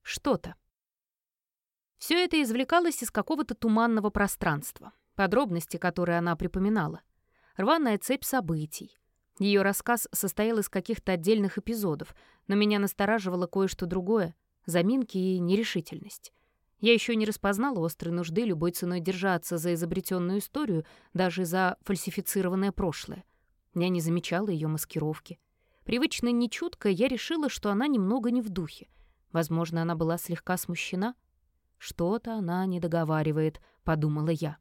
Что-то. Все это извлекалось из какого-то туманного пространства, подробности, которые она припоминала. Рваная цепь событий. Ее рассказ состоял из каких-то отдельных эпизодов, но меня настораживало кое-что другое — заминки и нерешительность. Я еще не распознала острой нужды любой ценой держаться за изобретенную историю, даже за фальсифицированное прошлое. Я не замечала ее маскировки. Привычно нечутко я решила, что она немного не в духе. Возможно, она была слегка смущена. «Что-то она не договаривает», — подумала я.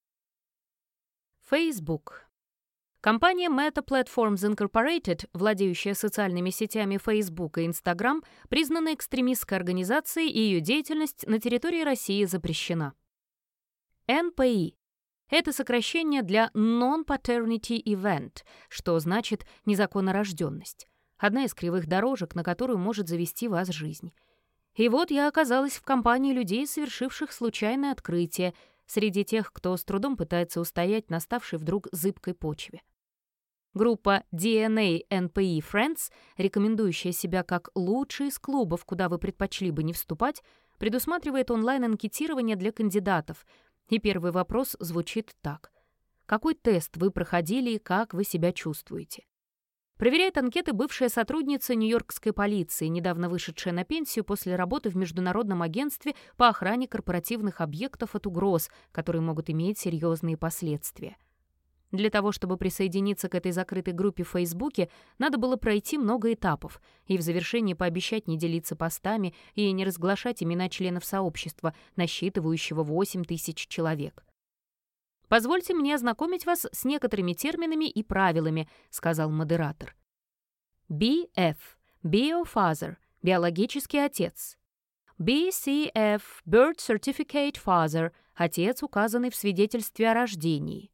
Facebook. Компания Meta Platforms Incorporated, владеющая социальными сетями Facebook и Instagram, признана экстремистской организацией, и ее деятельность на территории России запрещена. NPE — это сокращение для Non-Paternity Event, что значит «незаконнорожденность», одна из кривых дорожек, на которую может завести вас жизнь. И вот я оказалась в компании людей, совершивших случайное открытие, среди тех, кто с трудом пытается устоять на ставшей вдруг зыбкой почве. Группа DNA NPE Friends, рекомендующая себя как лучший из клубов, куда вы предпочли бы не вступать, предусматривает онлайн-анкетирование для кандидатов. И первый вопрос звучит так. Какой тест вы проходили и как вы себя чувствуете? Проверяет анкеты бывшая сотрудница нью-йоркской полиции, недавно вышедшая на пенсию после работы в Международном агентстве по охране корпоративных объектов от угроз, которые могут иметь серьезные последствия. Для того, чтобы присоединиться к этой закрытой группе в Фейсбуке, надо было пройти много этапов и в завершении пообещать не делиться постами и не разглашать имена членов сообщества, насчитывающего 8 тысяч человек. «Позвольте мне ознакомить вас с некоторыми терминами и правилами», — сказал модератор. BF — Biofather — биологический отец. BCF — Birth Certificate Father — отец, указанный в свидетельстве о рождении.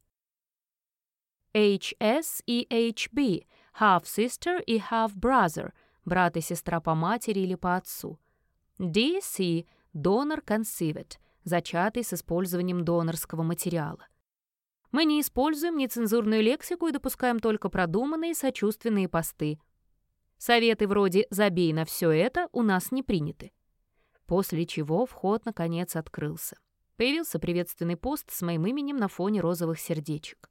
HS и HB — Half-Sister и Half-Brother — брат и сестра по матери или по отцу. DC — Donor Conceived — зачатый с использованием донорского материала. Мы не используем нецензурную лексику и допускаем только продуманные сочувственные посты. Советы вроде «забей на все это» у нас не приняты. После чего вход наконец открылся. Появился приветственный пост с моим именем на фоне розовых сердечек.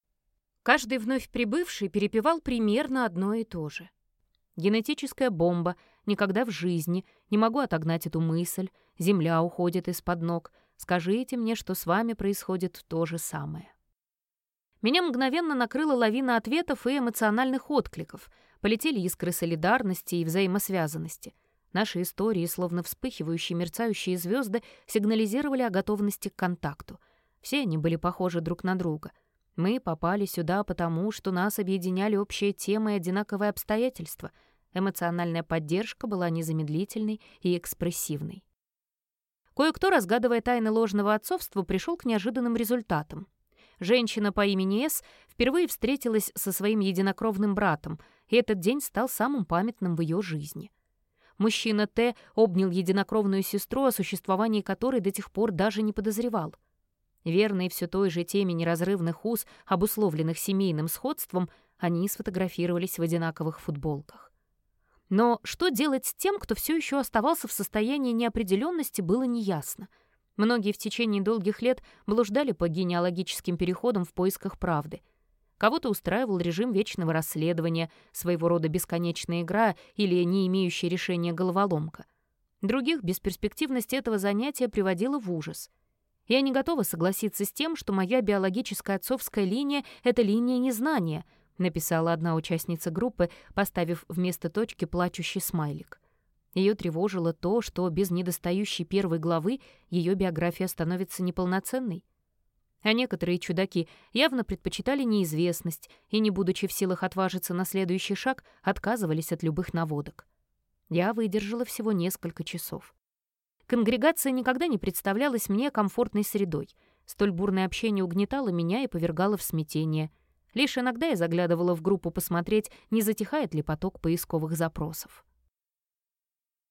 Каждый вновь прибывший перепевал примерно одно и то же. Генетическая бомба, никогда в жизни, не могу отогнать эту мысль, земля уходит из-под ног, скажите мне, что с вами происходит то же самое. Меня мгновенно накрыла лавина ответов и эмоциональных откликов. Полетели искры солидарности и взаимосвязанности. Наши истории, словно вспыхивающие мерцающие звезды, сигнализировали о готовности к контакту. Все они были похожи друг на друга. Мы попали сюда потому, что нас объединяли общие темы и одинаковые обстоятельства. Эмоциональная поддержка была незамедлительной и экспрессивной. Кое-кто, разгадывая тайны ложного отцовства, пришел к неожиданным результатам. Женщина по имени С впервые встретилась со своим единокровным братом, и этот день стал самым памятным в ее жизни. Мужчина Т обнял единокровную сестру, о существовании которой до тех пор даже не подозревал. Верные все той же теме неразрывных уз, обусловленных семейным сходством, они сфотографировались в одинаковых футболках. Но что делать с тем, кто все еще оставался в состоянии неопределенности, было неясно. Многие в течение долгих лет блуждали по генеалогическим переходам в поисках правды. Кого-то устраивал режим вечного расследования, своего рода бесконечная игра или не имеющая решения головоломка. Других бесперспективность этого занятия приводила в ужас. Я не готова согласиться с тем, что моя биологическая отцовская линия — это линия незнания, написала одна участница группы, поставив вместо точки плачущий смайлик. Ее тревожило то, что без недостающей первой главы ее биография становится неполноценной. А некоторые чудаки явно предпочитали неизвестность и, не будучи в силах отважиться на следующий шаг, отказывались от любых наводок. Я выдержала всего несколько часов. Конгрегация никогда не представлялась мне комфортной средой. Столь бурное общение угнетало меня и повергало в смятение. Лишь иногда я заглядывала в группу посмотреть, не затихает ли поток поисковых запросов.